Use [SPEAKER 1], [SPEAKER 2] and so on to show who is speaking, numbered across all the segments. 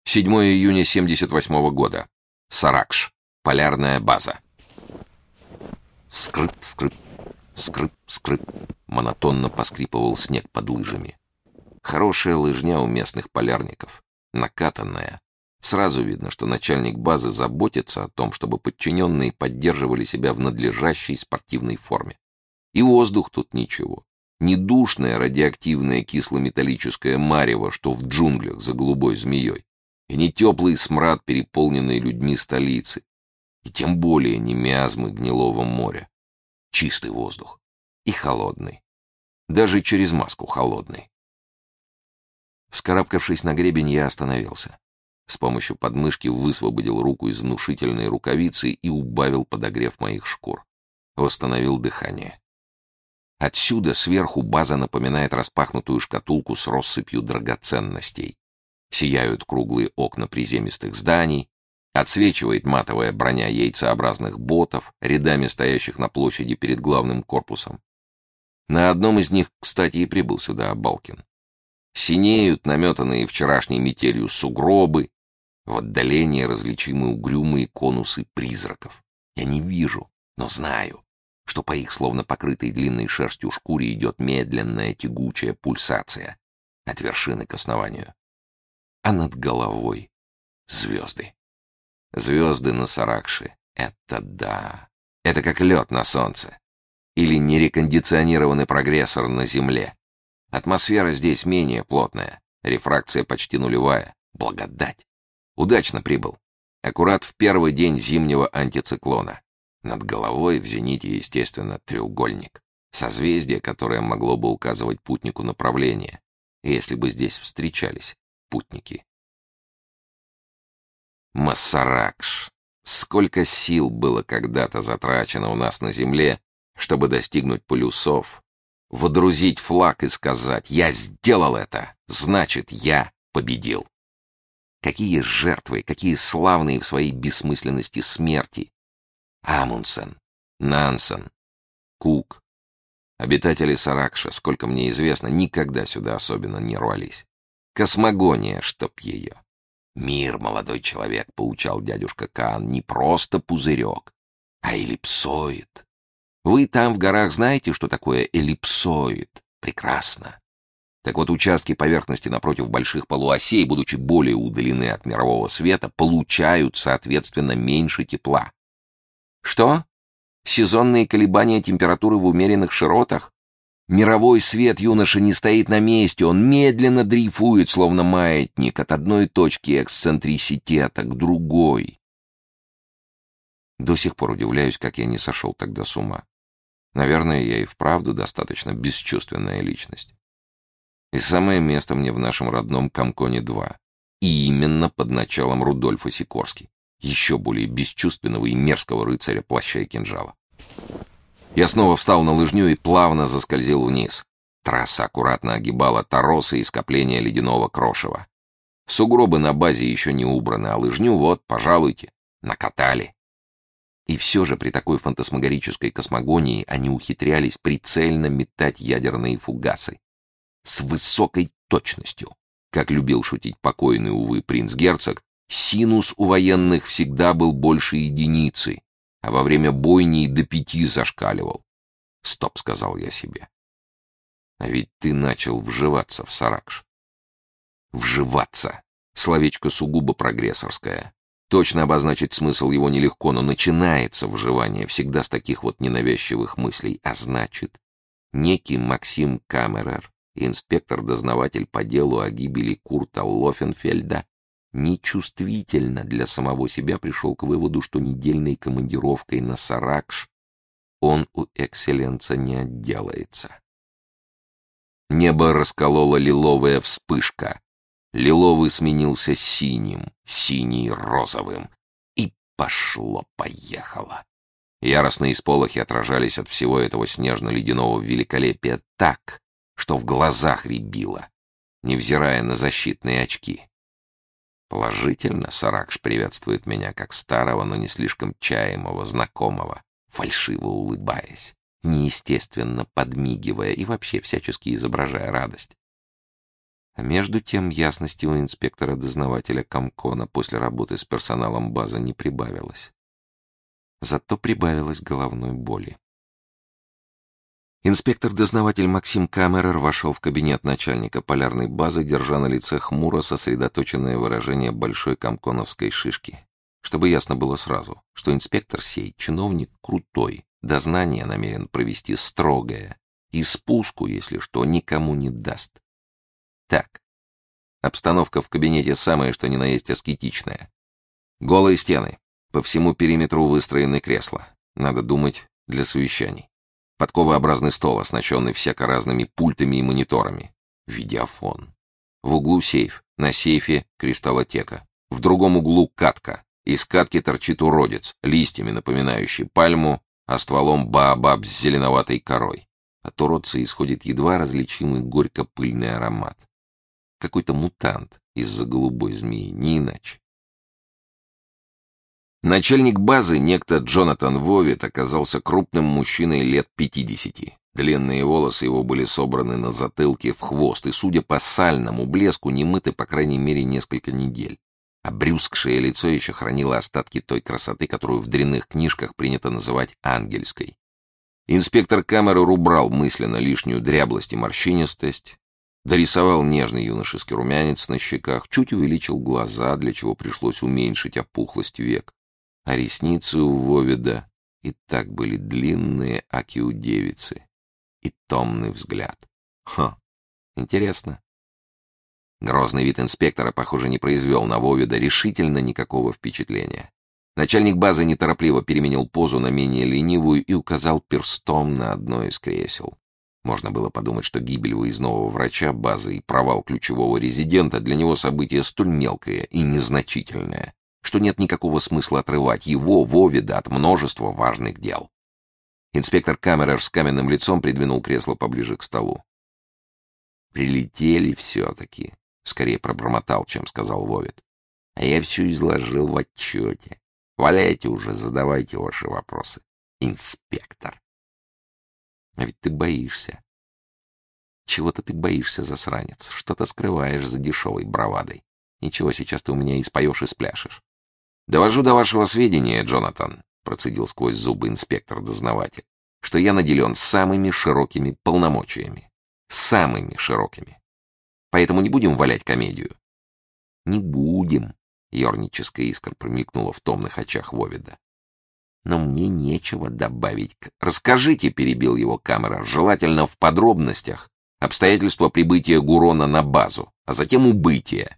[SPEAKER 1] 7 июня 78 года. Саракш. Полярная база. Скрып, скрып, скрып, скрып. Монотонно поскрипывал снег под лыжами. Хорошая лыжня у местных полярников. Накатанная. Сразу видно, что начальник базы заботится о том, чтобы подчиненные поддерживали себя в надлежащей спортивной форме. И воздух тут ничего. Не душное радиоактивное кислометаллическое марево, что в джунглях за голубой змеей. И не теплый смрад, переполненный людьми столицы. И тем более не миазмы гнилого моря. Чистый воздух. И холодный. Даже через маску холодный. Вскарабкавшись на гребень, я остановился. С помощью подмышки высвободил руку из внушительной рукавицы и убавил подогрев моих шкур. Восстановил дыхание. Отсюда сверху база напоминает распахнутую шкатулку с россыпью драгоценностей. Сияют круглые окна приземистых зданий, отсвечивает матовая броня яйцеобразных ботов, рядами стоящих на площади перед главным корпусом. На одном из них, кстати, и прибыл сюда Абалкин. Синеют наметанные вчерашней метелью сугробы, в отдалении различимы угрюмые конусы призраков. Я не вижу, но знаю, что по их словно покрытой длинной шерстью шкуре идет медленная тягучая пульсация от вершины к основанию. А над головой звезды. Звезды на Саракше — это да. Это как лед на солнце. Или нерекондиционированный прогрессор на Земле. Атмосфера здесь менее плотная, рефракция почти нулевая. Благодать. Удачно прибыл. Аккурат в первый день зимнего антициклона. Над головой в зените, естественно, треугольник. Созвездие, которое могло бы указывать путнику направление, если бы здесь встречались путники. Массаракш. Сколько сил было когда-то затрачено у нас на земле, чтобы достигнуть полюсов, водрузить флаг и сказать: «Я сделал это, значит, я победил». Какие жертвы, какие славные в своей бессмысленности смерти! Амундсен, Нансен, Кук. Обитатели Саракша, сколько мне известно, никогда сюда особенно не рвались. Космогония, чтоб ее. Мир, молодой человек, поучал дядюшка Каан, не просто пузырек, а эллипсоид. Вы там в горах знаете, что такое эллипсоид? Прекрасно. Так вот, участки поверхности напротив больших полуосей, будучи более удалены от мирового света, получают, соответственно, меньше тепла. Что? Сезонные колебания температуры в умеренных широтах? Мировой свет, юноша, не стоит на месте, он медленно дрейфует, словно маятник, от одной точки эксцентриситета к другой. До сих пор удивляюсь, как я не сошел тогда с ума. Наверное, я и вправду достаточно бесчувственная личность. И самое место мне в нашем родном Комконе-2. И именно под началом Рудольфа Сикорски, еще более бесчувственного и мерзкого рыцаря плаща и кинжала. Я снова встал на лыжню и плавно заскользил вниз. Трасса аккуратно огибала торосы и скопления ледяного крошева. Сугробы на базе еще не убраны, а лыжню вот, пожалуйте, накатали. И все же при такой фантасмагорической космогонии они ухитрялись прицельно метать ядерные фугасы. С высокой точностью. Как любил шутить покойный, увы, принц-герцог, синус у военных всегда был больше единицы, а во время бойни и до 5 зашкаливал. «Стоп», — сказал я себе. А ведь ты начал вживаться в Саракш. Вживаться. Словечко сугубо прогрессорское. Точно обозначить смысл его нелегко, но начинается вживание всегда с таких вот ненавязчивых мыслей. А значит, некий Максим Камерер, инспектор-дознаватель по делу о гибели Курта Лофенфельда, нечувствительно для самого себя пришел к выводу, что недельной командировкой на Саракш он у экселленца не отделается. Небо расколола лиловая вспышка. Лиловый сменился синим, синий — розовым. И пошло-поехало. Яростные сполохи отражались от всего этого снежно-ледяного великолепия так, что в глазах рябило, невзирая на защитные очки. Положительно Саракш приветствует меня как старого, но не слишком чаемого знакомого, фальшиво улыбаясь, неестественно подмигивая и вообще всячески изображая радость. А между тем ясности у инспектора-дознавателя Комкона после работы с персоналом базы не прибавилось. Зато прибавилось головной боли. Инспектор-дознаватель Максим Камерер вошел в кабинет начальника полярной базы, держа на лице хмуро сосредоточенное выражение большой комконовской шишки, чтобы ясно было сразу, что инспектор сей чиновник крутой, дознание намерен провести строгое и спуску, если что, никому не даст. Так, обстановка в кабинете самая что ни на есть аскетичная. Голые стены, по всему периметру выстроены кресла, надо думать, для совещаний. Подковообразный стол, оснащенный всяко разными пультами и мониторами. Видеофон. В углу сейф. На сейфе кристаллотека. В другом углу катка. Из катки торчит уродец, листьями напоминающий пальму, а стволом баобаб с зеленоватой корой. От уродца исходит едва различимый горько-пыльный аромат. Какой-то мутант из-за голубой змеи, не иначе. Начальник базы, некто Джонатан Вовит, оказался крупным мужчиной лет 50. Длинные волосы его были собраны на затылке в хвост и, судя по сальному блеску, не мыты по крайней мере несколько недель. Обрюзгшее лицо еще хранило остатки той красоты, которую в дрянных книжках принято называть ангельской. Инспектор Камерер убрал мысленно лишнюю дряблость и морщинистость, дорисовал нежный юношеский румянец на щеках, чуть увеличил глаза, для чего пришлось уменьшить опухлость век. А ресницы у Вовида и так были длинные, аки у девицы, и томный взгляд. Интересно. Грозный вид инспектора, похоже, не произвел на Вовида решительно никакого впечатления. Начальник базы неторопливо переменил позу на менее ленивую и указал перстом на одно из кресел. Можно было подумать, что гибель выездного врача базы и провал ключевого резидента для него событие столь мелкое и незначительное, что нет никакого смысла отрывать его, Вовида, от множества важных дел. Инспектор Камерер с каменным лицом придвинул кресло поближе к столу. «Прилетели все-таки», — скорее пробормотал, чем сказал Вовид. «А я все изложил в отчете. Валяйте уже, задавайте ваши вопросы, инспектор». «А ведь ты боишься. Чего-то ты боишься, засранец. Что-то скрываешь за дешевой бравадой. Ничего, сейчас ты у меня и споешь, и спляшешь». «Довожу до вашего сведения, Джонатан», — процедил сквозь зубы инспектор-дознаватель, «что я наделен самыми широкими полномочиями. Самыми широкими. Поэтому не будем валять комедию». «Не будем», — ерническая искра промелькнула в томных очах Вовида. «Но мне нечего добавить к...» «Расскажите», — перебил его Камерер, «желательно в подробностях, обстоятельства прибытия Гурона на базу, а затем убытия».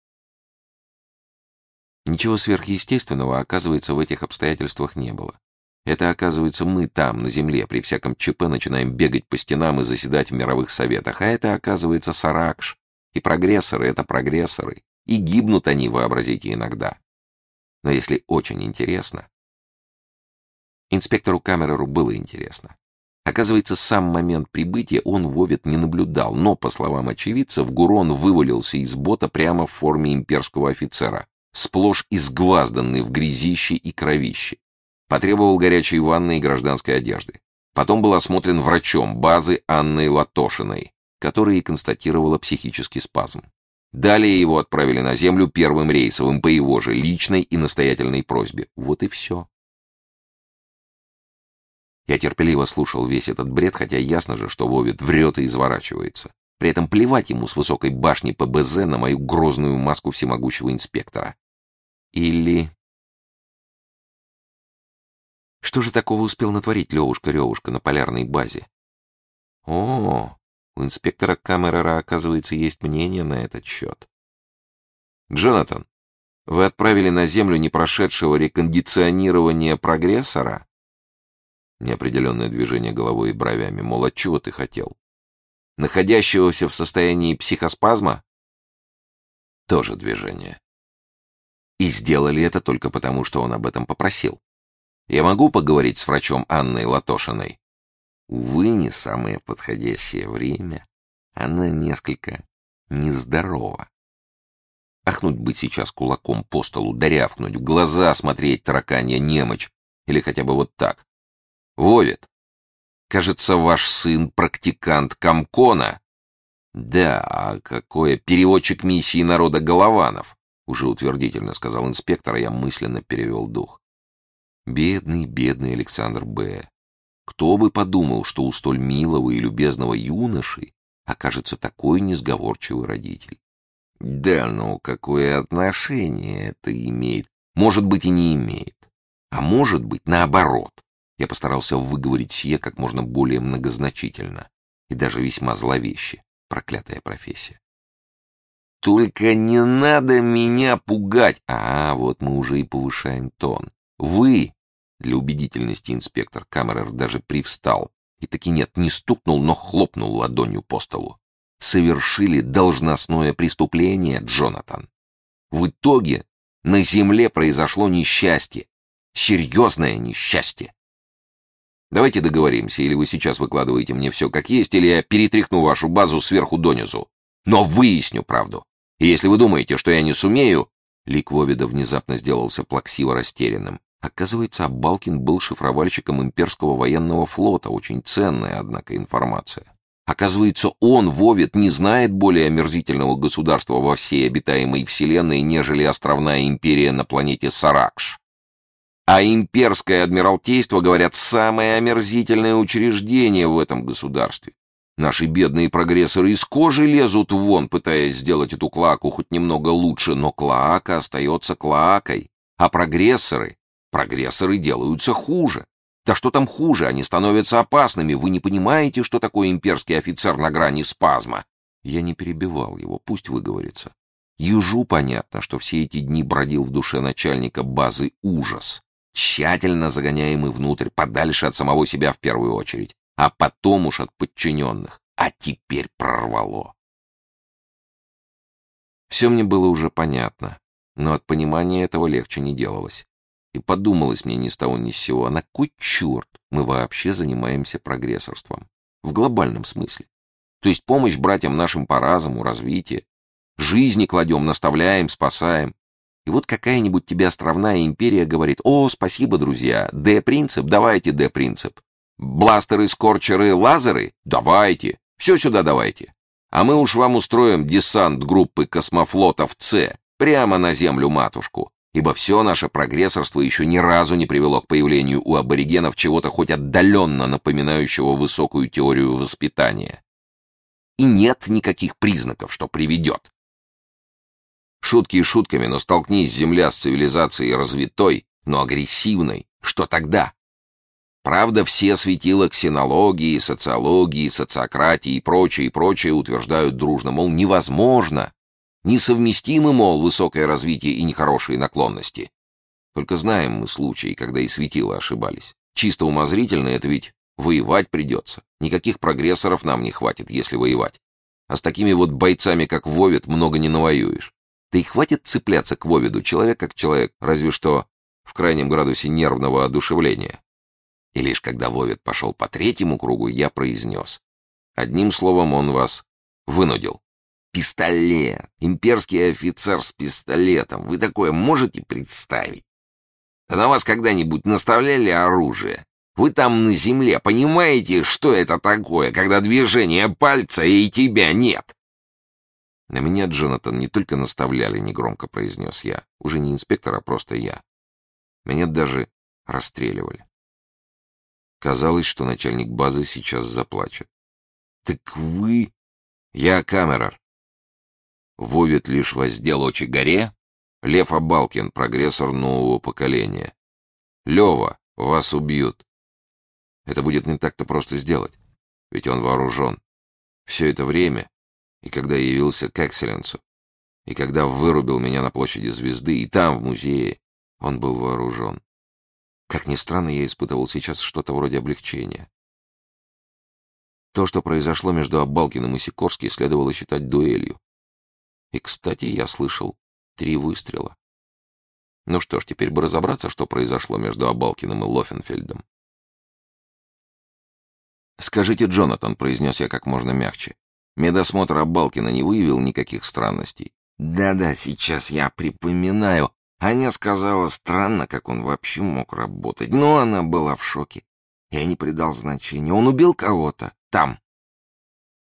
[SPEAKER 1] Ничего сверхъестественного, оказывается, в этих обстоятельствах не было. Это, оказывается, мы там, на Земле, при всяком ЧП начинаем бегать по стенам и заседать в мировых советах, а это, оказывается, Саракш. И прогрессоры — это прогрессоры. И гибнут они, вообразите, иногда. Но если очень интересно... Инспектору Камереру было интересно. Оказывается, сам момент прибытия он, Вовид, не наблюдал, но, по словам очевидцев, Гурон вывалился из бота прямо в форме имперского офицера, сплошь изгвазданный в грязище и кровище. Потребовал горячей ванны и гражданской одежды. Потом был осмотрен врачом базы Анной Латошиной, которая и констатировала психический спазм. Далее его отправили на Землю первым рейсовым по его же личной и настоятельной просьбе. Вот и все. Я терпеливо слушал весь этот бред, хотя ясно же, что Вовид врет и изворачивается. При этом плевать ему с высокой башни ПБЗ на мою грозную маску всемогущего инспектора. Или... Что же такого успел натворить Левушка-Ревушка на полярной базе? О, у инспектора Камерера, оказывается, есть мнение на этот счет. Джонатан, вы отправили на Землю не прошедшего рекондиционирование прогрессора? Неопределенное движение головой и бровями, мол, от чего ты хотел? Находящегося в состоянии психоспазма? Тоже движение. И сделали это только потому, что он об этом попросил. Я могу поговорить с врачом Анной Латошиной? Увы, не самое подходящее время. Она несколько нездорова. Ахнуть бы сейчас кулаком по столу, да рявкнуть, в глаза смотреть тараканья немочь. Или хотя бы вот так. Вовид, кажется, ваш сын практикант Комкона. Да, а какое переводчик миссии народа Голованов? Уже утвердительно сказал инспектор, а я мысленно перевел дух. Бедный, бедный Александр Б. Кто бы подумал, что у столь милого и любезного юноши окажется такой несговорчивый родитель. Да, но какое отношение это имеет? Может быть, и не имеет. А может быть, наоборот. Я постарался выговорить сие как можно более многозначительно и даже весьма зловеще. Проклятая профессия. Только не надо меня пугать. Вот мы уже и повышаем тон. Вы, для убедительности инспектор Камерер даже привстал и таки нет, не стукнул, но хлопнул ладонью по столу. Совершили должностное преступление, Джонатан. В итоге на земле произошло несчастье. Серьезное несчастье. Давайте договоримся, или вы сейчас выкладываете мне все как есть, или я перетряхну вашу базу сверху донизу. Но выясню правду. И если вы думаете, что я не сумею... Лик Вовида внезапно сделался плаксиво растерянным. Оказывается, Абалкин был шифровальщиком имперского военного флота. Очень ценная, однако, информация. Оказывается, он, Вовид, не знает более омерзительного государства во всей обитаемой вселенной, нежели островная империя на планете Саракш. А имперское адмиралтейство, говорят, самое омерзительное учреждение в этом государстве. Наши бедные прогрессоры из кожи лезут вон, пытаясь сделать эту клоаку хоть немного лучше, но клоака остается клоакой. А прогрессоры делаются хуже. Да что там хуже, они становятся опасными. Вы не понимаете, что такое имперский офицер на грани спазма? Я не перебивал его, пусть выговорится. Ежу понятно, что все эти дни бродил в душе начальника базы ужас, тщательно загоняемый внутрь, подальше от самого себя в первую очередь, а потом уж от подчиненных. А теперь прорвало. Все мне было уже понятно, но от понимания этого легче не делалось. И подумалось мне ни с того ни с сего, а на кой черт мы вообще занимаемся прогрессорством? В глобальном смысле. То есть помощь братьям нашим по разуму, развитие. Жизни кладем, наставляем, спасаем. И вот какая-нибудь тебе островная империя говорит: «О, спасибо, друзья, Д-принцип, давайте Д-принцип. Бластеры, скорчеры, лазеры? Давайте. Все сюда давайте. А мы уж вам устроим десант группы космофлотов С прямо на землю-матушку. Ибо все наше прогрессорство еще ни разу не привело к появлению у аборигенов чего-то хоть отдаленно напоминающего высокую теорию воспитания. И нет никаких признаков, что приведет. Шутки и шутками, но столкнись Земля с цивилизацией развитой, но агрессивной, что тогда? Правда, все светила ксенологии, социологии, социократии и прочее утверждают дружно, мол, невозможно. Несовместимы, мол, высокое развитие и нехорошие наклонности. Только знаем мы случаи, когда и светила ошибались. Чисто умозрительно это ведь воевать придется. Никаких прогрессоров нам не хватит, если воевать. А с такими вот бойцами, как Вовид, много не навоюешь. Да и хватит цепляться к Вовиду, человек как человек, разве что в крайнем градусе нервного одушевления. И лишь когда Вовид пошел по третьему кругу, я произнес: одним словом, он вас вынудил. Пистолет. Имперский офицер с пистолетом. Вы такое можете представить? Да на вас когда-нибудь наставляли оружие? Вы там на земле понимаете, что это такое, когда движение пальца и тебя нет? На меня, Джонатан, не только наставляли, негромко произнес я. Уже не инспектор, а просто я. Меня даже расстреливали. Казалось, что начальник базы сейчас заплачет. Так вы... Я Камерер. Вовид лишь воздел очи горе. Лев Абалкин, прогрессор нового поколения. Лева, вас убьют. Это будет не так-то просто сделать, ведь он вооружен. Все это время, и когда явился к Экселленсу, и когда вырубил меня на площади Звезды, и там, в музее, он был вооружен. Как ни странно, я испытывал сейчас что-то вроде облегчения. То, что произошло между Абалкиным и Сикорски, следовало считать дуэлью. И, кстати, я слышал 3 выстрела. Ну что ж, теперь бы разобраться, что произошло между Абалкиным и Лофенфельдом. «Скажите, Джонатан», — произнес я как можно мягче, — «медосмотр Абалкина не выявил никаких странностей?» «Да-да, сейчас я припоминаю. Аня сказала, странно, как он вообще мог работать. Но она была в шоке. Я не придал значения. Он убил кого-то там».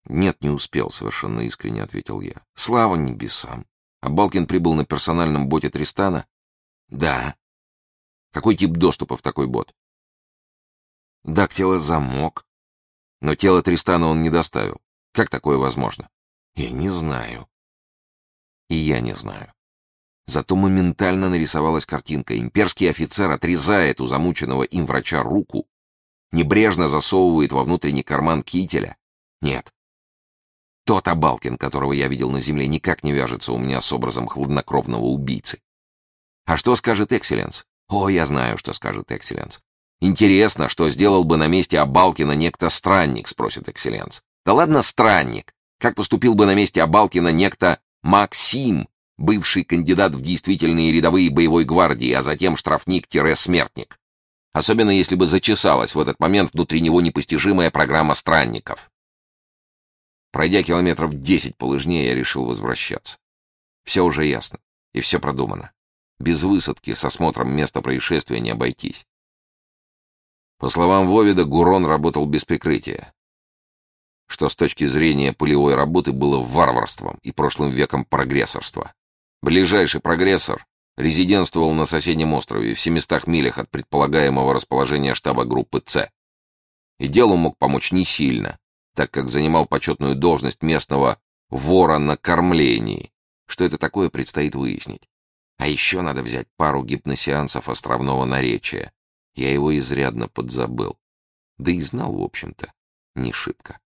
[SPEAKER 1] «Нет, не успел», — совершенно искренне ответил я. «Слава небесам! А Балкин прибыл на персональном боте Тристана?» «Да». «Какой тип доступа в такой бот?» «Дактилозамок». «Но тело Тристана он не доставил. Как такое возможно?» «Я не знаю». «И я не знаю». Зато моментально нарисовалась картинка. Имперский офицер отрезает у замученного им врача руку, небрежно засовывает во внутренний карман кителя. Нет. Тот Абалкин, которого я видел на земле, никак не вяжется у меня с образом хладнокровного убийцы. А что скажет Экселленс? О, я знаю, что скажет Экселленс. Интересно, что сделал бы на месте Абалкина некто Странник, спросит Экселленс. Да ладно, Странник. Как поступил бы на месте Абалкина некто Максим, бывший кандидат в действительные рядовые боевой гвардии, а затем штрафник-смертник? Особенно если бы зачесалась в этот момент внутри него непостижимая программа странников. Пройдя километров 10 по лыжне, я решил возвращаться. Все уже ясно, и все продумано. Без высадки с осмотром места происшествия не обойтись. По словам Вовида, Гурон работал без прикрытия, что с точки зрения полевой работы было варварством и прошлым веком прогрессорства. Ближайший прогрессор резидентствовал на соседнем острове в 700 милях от предполагаемого расположения штаба группы «С». И делу мог помочь не сильно, так как занимал почетную должность местного вора на кормлении. Что это такое, предстоит выяснить. А еще надо взять пару гипносеансов островного наречия. Я его изрядно подзабыл. Да и знал, в общем-то, не шибко.